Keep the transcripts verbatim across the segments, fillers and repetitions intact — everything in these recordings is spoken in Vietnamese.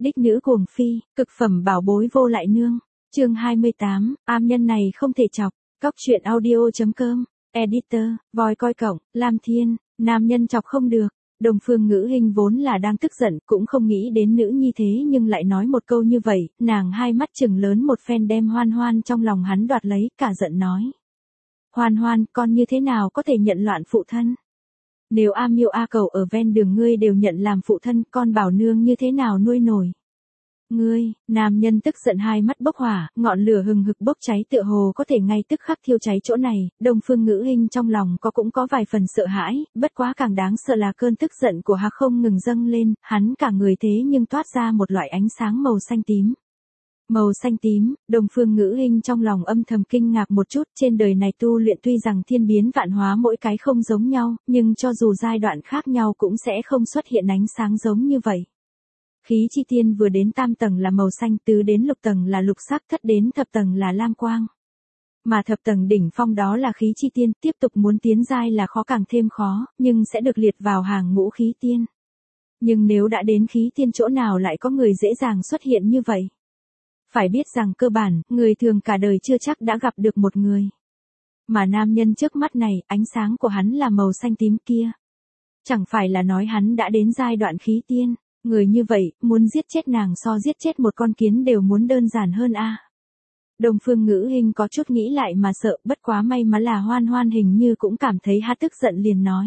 Đích nữ cuồng phi, cực phẩm bảo bối vô lại nương. Chương hai mươi tám, am nhân này không thể chọc. Cóc truyện audio.com. Editor, voi coi cổng, Lam Thiên, nam nhân chọc không được. Đồng Phương Ngữ Hinh vốn là đang tức giận, cũng không nghĩ đến nữ nhi thế nhưng lại nói một câu như vậy, nàng hai mắt trừng lớn một phen đem Hoan Hoan trong lòng hắn đoạt lấy, cả giận nói. Hoan Hoan, con như thế nào có thể nhận loạn phụ thân? Nếu A Miêu A Cầu ở ven đường ngươi đều nhận làm phụ thân, con bảo nương như thế nào nuôi nổi? Ngươi, nam nhân tức giận hai mắt bốc hỏa, ngọn lửa hừng hực bốc cháy tựa hồ có thể ngay tức khắc thiêu cháy chỗ này, Đông Phương Ngữ Hinh trong lòng có cũng có vài phần sợ hãi, bất quá càng đáng sợ là cơn tức giận của hắn không ngừng dâng lên, hắn cả người thế nhưng toát ra một loại ánh sáng màu xanh tím. Màu xanh tím, Đông Phương Ngữ Hinh trong lòng âm thầm kinh ngạc một chút, trên đời này tu luyện tuy rằng thiên biến vạn hóa mỗi cái không giống nhau, nhưng cho dù giai đoạn khác nhau cũng sẽ không xuất hiện ánh sáng giống như vậy. Khí chi tiên vừa đến tam tầng là màu xanh, tứ đến lục tầng là lục sắc, thất đến thập tầng là lam quang. Mà thập tầng đỉnh phong đó là khí chi tiên, tiếp tục muốn tiến giai là khó càng thêm khó, nhưng sẽ được liệt vào hàng ngũ khí tiên. Nhưng nếu đã đến khí tiên chỗ nào lại có người dễ dàng xuất hiện như vậy? Phải biết rằng cơ bản, người thường cả đời chưa chắc đã gặp được một người. Mà nam nhân trước mắt này, ánh sáng của hắn là màu xanh tím kia. Chẳng phải là nói hắn đã đến giai đoạn khí tiên. Người như vậy, muốn giết chết nàng so giết chết một con kiến đều muốn đơn giản hơn a. À. Đông Phương Ngữ Hinh có chút nghĩ lại mà sợ, bất quá may mắn là Hoan Hoan hình như cũng cảm thấy ha tức giận liền nói.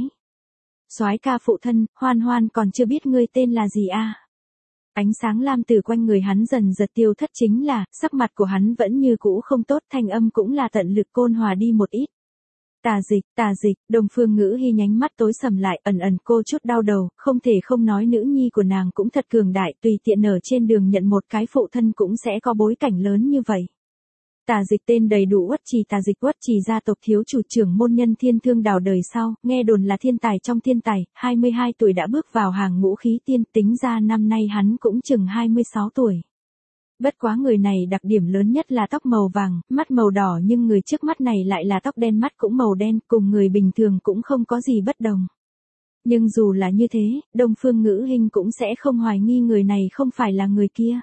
Soái ca phụ thân, Hoan Hoan còn chưa biết ngươi tên là gì a. À. Ánh sáng lam từ quanh người hắn dần giật tiêu thất, chính là, sắc mặt của hắn vẫn như cũ không tốt, thanh âm cũng là tận lực côn hòa đi một ít. Tà dịch, tà dịch, Đông Phương Ngữ Hi nhánh mắt tối sầm lại, ẩn ẩn cô chút đau đầu, không thể không nói nữ nhi của nàng cũng thật cường đại, tùy tiện ở trên đường nhận một cái phụ thân cũng sẽ có bối cảnh lớn như vậy. Tà dịch tên đầy đủ Uất Trì, Tà dịch Uất Trì gia tộc thiếu chủ trưởng môn nhân Thiên Thương Đào đời sau, nghe đồn là thiên tài trong thiên tài, hai mươi hai tuổi đã bước vào hàng ngũ khí tiên, tính ra năm nay hắn cũng chừng hai mươi sáu tuổi. Bất quá người này đặc điểm lớn nhất là tóc màu vàng, mắt màu đỏ, nhưng người trước mắt này lại là tóc đen, mắt cũng màu đen, cùng người bình thường cũng không có gì bất đồng. Nhưng dù là như thế, Đông Phương Ngữ Hinh cũng sẽ không hoài nghi người này không phải là người kia.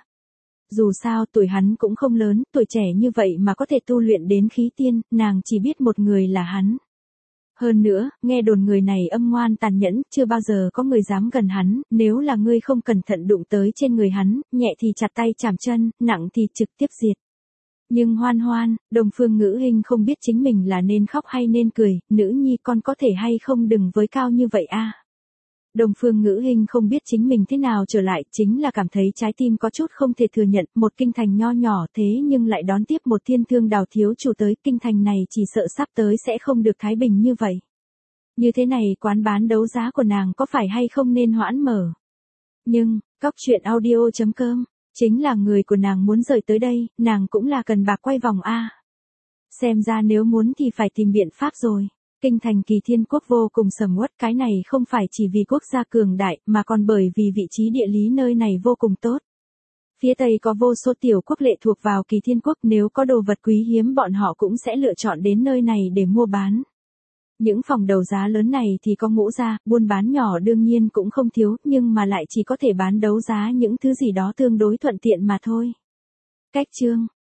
Dù sao tuổi hắn cũng không lớn, tuổi trẻ như vậy mà có thể tu luyện đến khí tiên, nàng chỉ biết một người là hắn. Hơn nữa, nghe đồn người này âm ngoan tàn nhẫn, chưa bao giờ có người dám gần hắn, nếu là ngươi không cẩn thận đụng tới trên người hắn, nhẹ thì chặt tay chạm chân, nặng thì trực tiếp diệt. Nhưng Hoan Hoan, Đông Phương Ngữ Hinh không biết chính mình là nên khóc hay nên cười, nữ nhi con có thể hay không đừng với cao như vậy a. À. Đông Phương Ngữ Hinh không biết chính mình thế nào trở lại, chính là cảm thấy trái tim có chút không thể thừa nhận, một kinh thành nho nhỏ thế nhưng lại đón tiếp một Thiên Thương Đào thiếu chủ tới, kinh thành này chỉ sợ sắp tới sẽ không được thái bình như vậy. Như thế này quán bán đấu giá của nàng có phải hay không nên hoãn mở? Nhưng, Cóc truyện audio.com, chính là người của nàng muốn rời tới đây, nàng cũng là cần bạc quay vòng a. Xem ra nếu muốn thì phải tìm biện pháp rồi. Kinh thành Kỳ Thiên Quốc vô cùng sầm uất, cái này không phải chỉ vì quốc gia cường đại, mà còn bởi vì vị trí địa lý nơi này vô cùng tốt. Phía Tây có vô số tiểu quốc lệ thuộc vào Kỳ Thiên Quốc, nếu có đồ vật quý hiếm bọn họ cũng sẽ lựa chọn đến nơi này để mua bán. Những phòng đấu giá lớn này thì có ngũ gia, buôn bán nhỏ đương nhiên cũng không thiếu, nhưng mà lại chỉ có thể bán đấu giá những thứ gì đó tương đối thuận tiện mà thôi. Cách chương